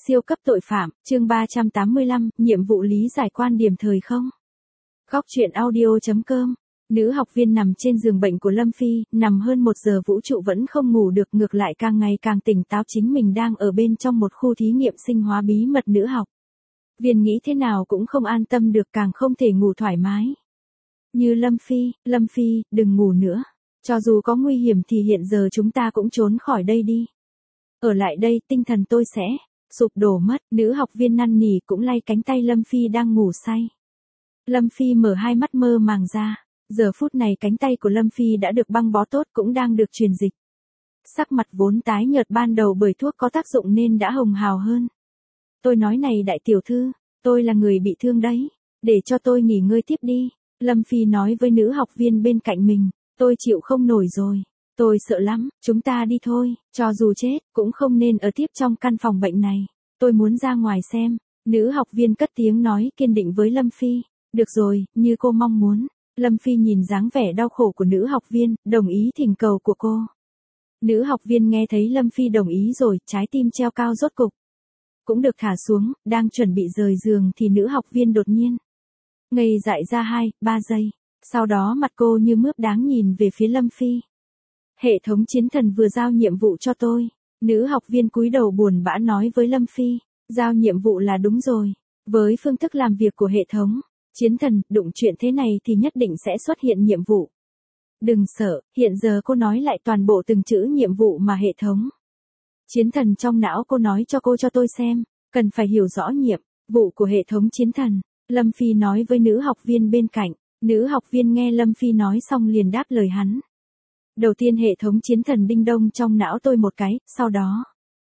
Siêu cấp tội phạm, chương 385, nhiệm vụ lý giải quan điểm thời không. Góc truyện audio.com. Nữ học viên nằm trên giường bệnh của Lâm Phi, nằm hơn 1 giờ vũ trụ vẫn không ngủ được, ngược lại càng ngày càng tỉnh táo, chính mình đang ở bên trong một khu thí nghiệm sinh hóa bí mật nữ học viên nghĩ thế nào cũng không an tâm được, càng không thể ngủ thoải mái. Như Lâm Phi, đừng ngủ nữa. Cho dù có nguy hiểm thì hiện giờ chúng ta cũng trốn khỏi đây đi. Ở lại đây, tinh thần tôi sẽ sụp đổ mất. Nữ học viên năn nỉ cũng lay cánh tay Lâm Phi đang ngủ say. Lâm Phi mở hai mắt mơ màng ra. Giờ phút này cánh tay của Lâm Phi đã được băng bó tốt, cũng đang được truyền dịch. Sắc mặt vốn tái nhợt ban đầu bởi thuốc có tác dụng nên đã hồng hào hơn. Tôi nói này đại tiểu thư, tôi là người bị thương đấy. Để cho tôi nghỉ ngơi tiếp đi. Lâm Phi nói với nữ học viên bên cạnh mình. Tôi chịu không nổi rồi. Tôi sợ lắm, chúng ta đi thôi, cho dù chết, cũng không nên ở tiếp trong căn phòng bệnh này. Tôi muốn ra ngoài xem. Nữ học viên cất tiếng nói kiên định với Lâm Phi. Được rồi, như cô mong muốn. Lâm Phi nhìn dáng vẻ đau khổ của nữ học viên, đồng ý thỉnh cầu của cô. Nữ học viên nghe thấy Lâm Phi đồng ý rồi, trái tim treo cao rốt cục cũng được thả xuống, đang chuẩn bị rời giường thì nữ học viên đột nhiên ngây dại ra 2-3 giây. Sau đó mặt cô như mướp đáng nhìn về phía Lâm Phi. Hệ thống chiến thần vừa giao nhiệm vụ cho tôi. Nữ học viên cúi đầu buồn bã nói với Lâm Phi. Giao nhiệm vụ là đúng rồi. Với phương thức làm việc của hệ thống chiến thần, đụng chuyện thế này thì nhất định sẽ xuất hiện nhiệm vụ. Đừng sợ, hiện giờ cô nói lại toàn bộ từng chữ nhiệm vụ mà hệ thống chiến thần trong não cô nói cho tôi xem. Cần phải hiểu rõ nhiệm vụ của hệ thống chiến thần. Lâm Phi nói với nữ học viên bên cạnh. Nữ học viên nghe Lâm Phi nói xong liền đáp lời hắn. Đầu tiên hệ thống chiến thần đinh đông trong não tôi một cái, sau đó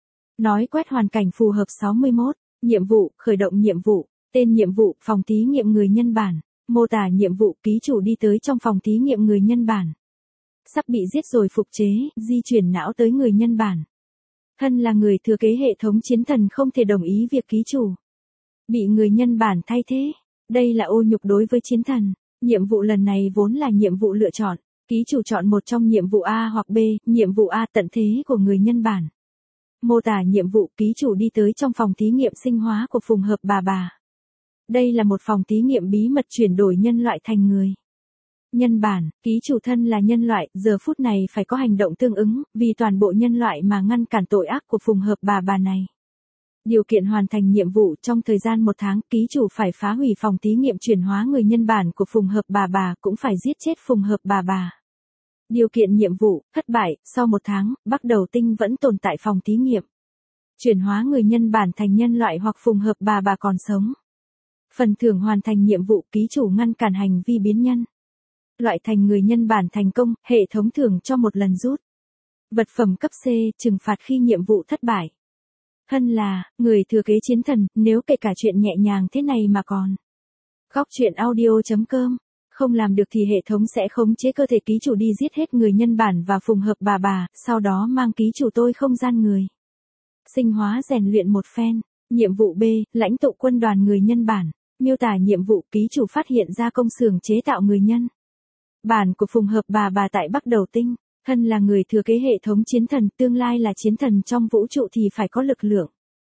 nói quét hoàn cảnh phù hợp 61, nhiệm vụ, khởi động nhiệm vụ, tên nhiệm vụ, phòng thí nghiệm người nhân bản, mô tả nhiệm vụ, ký chủ đi tới trong phòng thí nghiệm người nhân bản. Sắp bị giết rồi phục chế, di chuyển não tới người nhân bản. Thân là người thừa kế hệ thống chiến thần không thể đồng ý việc ký chủ bị người nhân bản thay thế. Đây là ô nhục đối với chiến thần. Nhiệm vụ lần này vốn là nhiệm vụ lựa chọn. Ký chủ chọn một trong nhiệm vụ A hoặc B, nhiệm vụ A tận thế của người nhân bản. Mô tả nhiệm vụ, ký chủ đi tới trong phòng thí nghiệm sinh hóa của phùng hợp bà. Đây là một phòng thí nghiệm bí mật chuyển đổi nhân loại thành người nhân bản, ký chủ thân là nhân loại, giờ phút này phải có hành động tương ứng, vì toàn bộ nhân loại mà ngăn cản tội ác của phùng hợp bà này. Điều kiện hoàn thành nhiệm vụ trong thời gian 1 tháng, ký chủ phải phá hủy phòng thí nghiệm chuyển hóa người nhân bản của phùng hợp bà cũng phải giết chết phùng hợp bà. Điều kiện nhiệm vụ, thất bại, sau 1 tháng, Bắc Đầu Tinh vẫn tồn tại phòng thí nghiệm. Chuyển hóa người nhân bản thành nhân loại hoặc phùng hợp bà còn sống. Phần thưởng hoàn thành nhiệm vụ, ký chủ ngăn cản hành vi biến nhân loại thành người nhân bản thành công, hệ thống thưởng cho 1 lần rút. Vật phẩm cấp C, trừng phạt khi nhiệm vụ thất bại. Thân là người thừa kế chiến thần, nếu kể cả chuyện nhẹ nhàng thế này mà còn góc truyện audio.com không làm được thì hệ thống sẽ khống chế cơ thể ký chủ đi giết hết người nhân bản và phùng hợp bà, sau đó mang ký chủ tôi không gian người sinh hóa rèn luyện một phen. Nhiệm vụ B, lãnh tụ quân đoàn người nhân bản. Miêu tả nhiệm vụ, ký chủ phát hiện ra công xưởng chế tạo người nhân bản của phùng hợp bà tại Bắc Đầu Tinh. Thân là người thừa kế hệ thống chiến thần, tương lai là chiến thần trong vũ trụ thì phải có lực lượng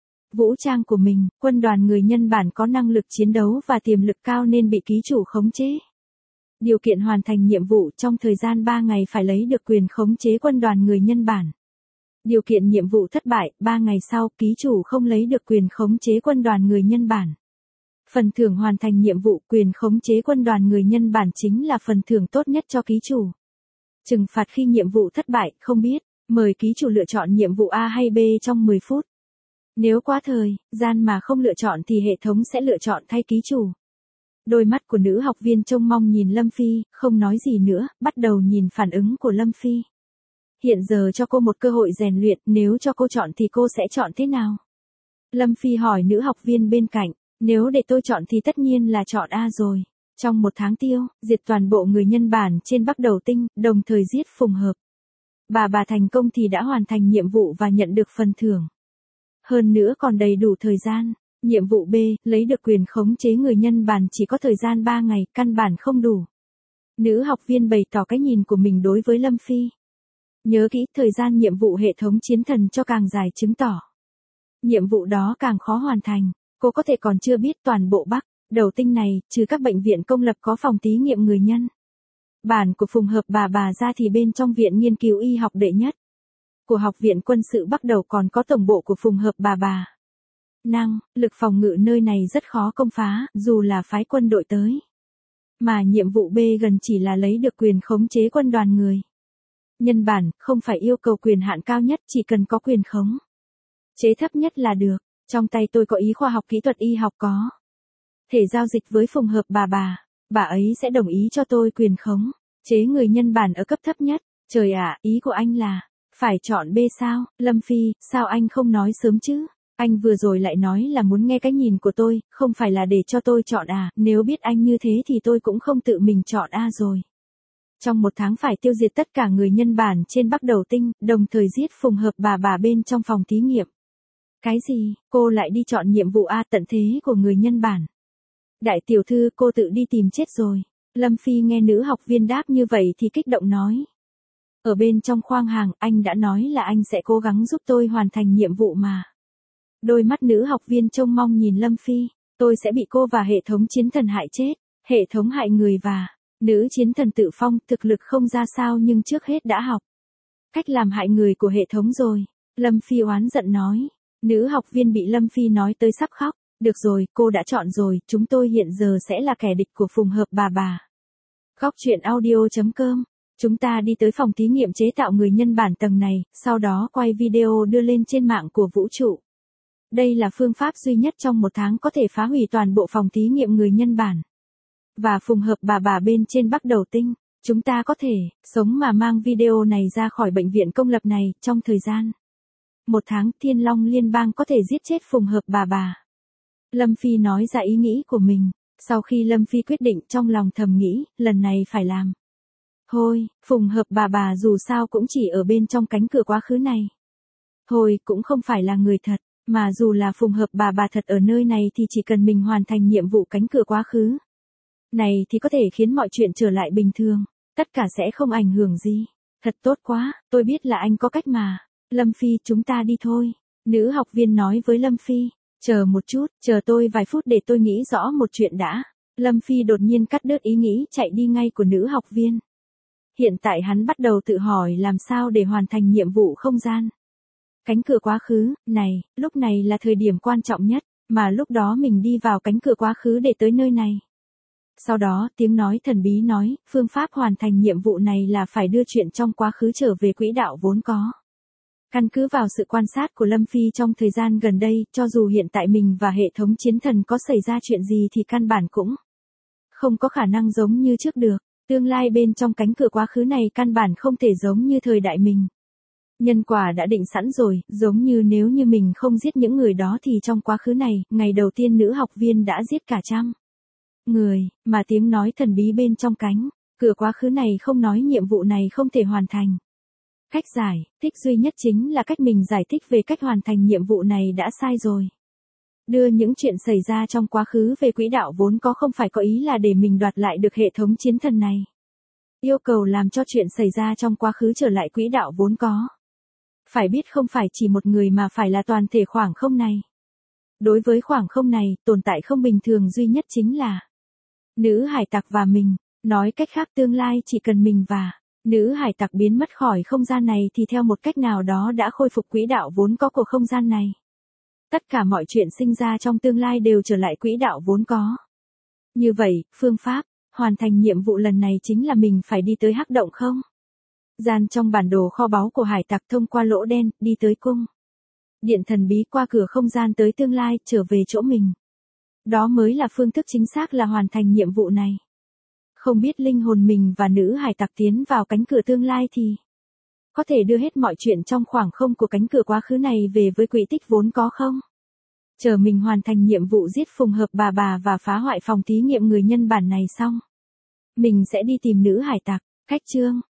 vũ trang của mình. Quân đoàn người nhân bản có năng lực chiến đấu và tiềm lực cao nên bị ký chủ khống chế. Điều kiện hoàn thành nhiệm vụ, trong thời gian 3 ngày phải lấy được quyền khống chế quân đoàn người nhân bản. Điều kiện nhiệm vụ thất bại, 3 ngày sau, ký chủ không lấy được quyền khống chế quân đoàn người nhân bản. Phần thưởng hoàn thành nhiệm vụ, quyền khống chế quân đoàn người nhân bản chính là phần thưởng tốt nhất cho ký chủ. Trừng phạt khi nhiệm vụ thất bại, không biết, mời ký chủ lựa chọn nhiệm vụ A hay B trong 10 phút. Nếu quá thời gian mà không lựa chọn thì hệ thống sẽ lựa chọn thay ký chủ. Đôi mắt của nữ học viên trông mong nhìn Lâm Phi, không nói gì nữa, bắt đầu nhìn phản ứng của Lâm Phi. Hiện giờ cho cô một cơ hội rèn luyện, nếu cho cô chọn thì cô sẽ chọn thế nào? Lâm Phi hỏi nữ học viên bên cạnh, nếu để tôi chọn thì tất nhiên là chọn A rồi. Trong 1 tháng diệt toàn bộ người nhân bản trên Bắc Đầu Tinh, đồng thời giết phùng hợp bà thành công thì đã hoàn thành nhiệm vụ và nhận được phần thưởng. Hơn nữa còn đầy đủ thời gian. Nhiệm vụ B, lấy được quyền khống chế người nhân bản chỉ có thời gian 3 ngày, căn bản không đủ. Nữ học viên bày tỏ cái nhìn của mình đối với Lâm Phi. Nhớ kỹ, thời gian nhiệm vụ hệ thống chiến thần cho càng dài chứng tỏ Nhiệm vụ đó càng khó hoàn thành, cô có thể còn chưa biết toàn bộ Bắc, Đầu Tinh này, trừ các bệnh viện công lập có phòng thí nghiệm người nhân. Bản của Phùng Hợp bà ra thì bên trong Viện Nghiên cứu Y học đệ nhất của Học viện Quân sự Bắc Đầu còn có tổng bộ của Phùng Hợp bà. Lực phòng ngự nơi này rất khó công phá, dù là phái quân đội tới. Mà nhiệm vụ B gần chỉ là lấy được quyền khống chế quân đoàn người. Nhân bản, không phải yêu cầu quyền hạn cao nhất, chỉ cần có quyền khống chế thấp nhất là được. Trong tay tôi có ý khoa học kỹ thuật y học có thể giao dịch với Phùng Hợp bà ấy sẽ đồng ý cho tôi quyền khống chế người nhân bản ở cấp thấp nhất. Trời ạ, ý của anh là phải chọn B sao? Lâm Phi, sao anh không nói sớm chứ? Anh vừa rồi lại nói là muốn nghe cái nhìn của tôi, không phải là để cho tôi chọn à? Nếu biết anh như thế thì tôi cũng không tự mình chọn A rồi. Trong 1 tháng phải tiêu diệt tất cả người nhân bản trên Bắc Đầu Tinh, đồng thời giết Phùng Hợp bà bên trong phòng thí nghiệm. Cái gì, cô lại đi chọn nhiệm vụ A tận thế của người nhân bản? Đại tiểu thư, cô tự đi tìm chết rồi. Lâm Phi nghe nữ học viên đáp như vậy thì kích động nói. Ở bên trong khoang hàng, anh đã nói là anh sẽ cố gắng giúp tôi hoàn thành nhiệm vụ mà. Đôi mắt nữ học viên trông mong nhìn Lâm Phi, tôi sẽ bị cô và hệ thống chiến thần hại chết, hệ thống hại người và nữ chiến thần tự phong, thực lực không ra sao nhưng trước hết đã học cách làm hại người của hệ thống rồi. Lâm Phi oán giận nói, nữ học viên bị Lâm Phi nói tới sắp khóc. Được rồi, cô đã chọn rồi, chúng tôi hiện giờ sẽ là kẻ địch của Phùng Hợp bà. Góc truyện audio.com. Chúng ta đi tới phòng thí nghiệm chế tạo người nhân bản tầng này, sau đó quay video đưa lên trên mạng của vũ trụ. Đây là phương pháp duy nhất trong 1 tháng có thể phá hủy toàn bộ phòng thí nghiệm người nhân bản. Và Phùng Hợp bà bên trên Bắc Đầu Tinh. Chúng ta có thể sống mà mang video này ra khỏi bệnh viện công lập này trong thời gian 1 tháng. Thiên Long Liên bang có thể giết chết Phùng Hợp bà. Lâm Phi nói ra ý nghĩ của mình. Sau khi Lâm Phi quyết định trong lòng thầm nghĩ, lần này phải làm. Thôi, Phùng Hợp bà dù sao cũng chỉ ở bên trong cánh cửa quá khứ này. Thôi, cũng không phải là người thật, mà dù là Phùng Hợp bà thật ở nơi này thì chỉ cần mình hoàn thành nhiệm vụ cánh cửa quá khứ này thì có thể khiến mọi chuyện trở lại bình thường, tất cả sẽ không ảnh hưởng gì. Thật tốt quá, tôi biết là anh có cách mà. Lâm Phi, chúng ta đi thôi. Nữ học viên nói với Lâm Phi. Chờ một chút, chờ tôi vài phút để tôi nghĩ rõ một chuyện đã. Lâm Phi đột nhiên cắt đứt ý nghĩ chạy đi ngay của nữ học viên. Hiện tại hắn bắt đầu tự hỏi làm sao để hoàn thành nhiệm vụ không gian cánh cửa quá khứ này. Lúc này là thời điểm quan trọng nhất, mà lúc đó mình đi vào cánh cửa quá khứ để tới nơi này. Sau đó, tiếng nói thần bí nói, phương pháp hoàn thành nhiệm vụ này là phải đưa chuyện trong quá khứ trở về quỹ đạo vốn có. Căn cứ vào sự quan sát của Lâm Phi trong thời gian gần đây, cho dù hiện tại mình và hệ thống chiến thần có xảy ra chuyện gì thì căn bản cũng không có khả năng giống như trước được. Tương lai bên trong cánh cửa quá khứ này căn bản không thể giống như thời đại mình. Nhân quả đã định sẵn rồi, giống như nếu như mình không giết những người đó thì trong quá khứ này, ngày đầu tiên nữ học viên đã giết cả 100 người, mà tiếng nói thần bí bên trong cánh cửa quá khứ này không nói nhiệm vụ này không thể hoàn thành. Cách giải thích duy nhất chính là cách mình giải thích về cách hoàn thành nhiệm vụ này đã sai rồi. Đưa những chuyện xảy ra trong quá khứ về quỹ đạo vốn có không phải có ý là để mình đoạt lại được hệ thống chiến thần này. Yêu cầu làm cho chuyện xảy ra trong quá khứ trở lại quỹ đạo vốn có. Phải biết không phải chỉ một người mà phải là toàn thể khoảng không này. Đối với khoảng không này, tồn tại không bình thường duy nhất chính là nữ hải tặc và mình. Nói cách khác tương lai chỉ cần mình và nữ hải tặc biến mất khỏi không gian này thì theo một cách nào đó đã khôi phục quỹ đạo vốn có của không gian này. Tất cả mọi chuyện sinh ra trong tương lai đều trở lại quỹ đạo vốn có. Như vậy, phương pháp hoàn thành nhiệm vụ lần này chính là mình phải đi tới hắc động không gian trong bản đồ kho báu của hải tặc, thông qua lỗ đen, đi tới cung điện thần bí, qua cửa không gian tới tương lai, trở về chỗ mình. Đó mới là phương thức chính xác là hoàn thành nhiệm vụ này. Không biết linh hồn mình và nữ hải tặc tiến vào cánh cửa tương lai thì có thể đưa hết mọi chuyện trong khoảng không của cánh cửa quá khứ này về với quỹ tích vốn có không? Chờ mình hoàn thành nhiệm vụ giết Phùng Hợp bà và phá hoại phòng thí nghiệm người nhân bản này xong, mình sẽ đi tìm nữ hải tặc. Khách chương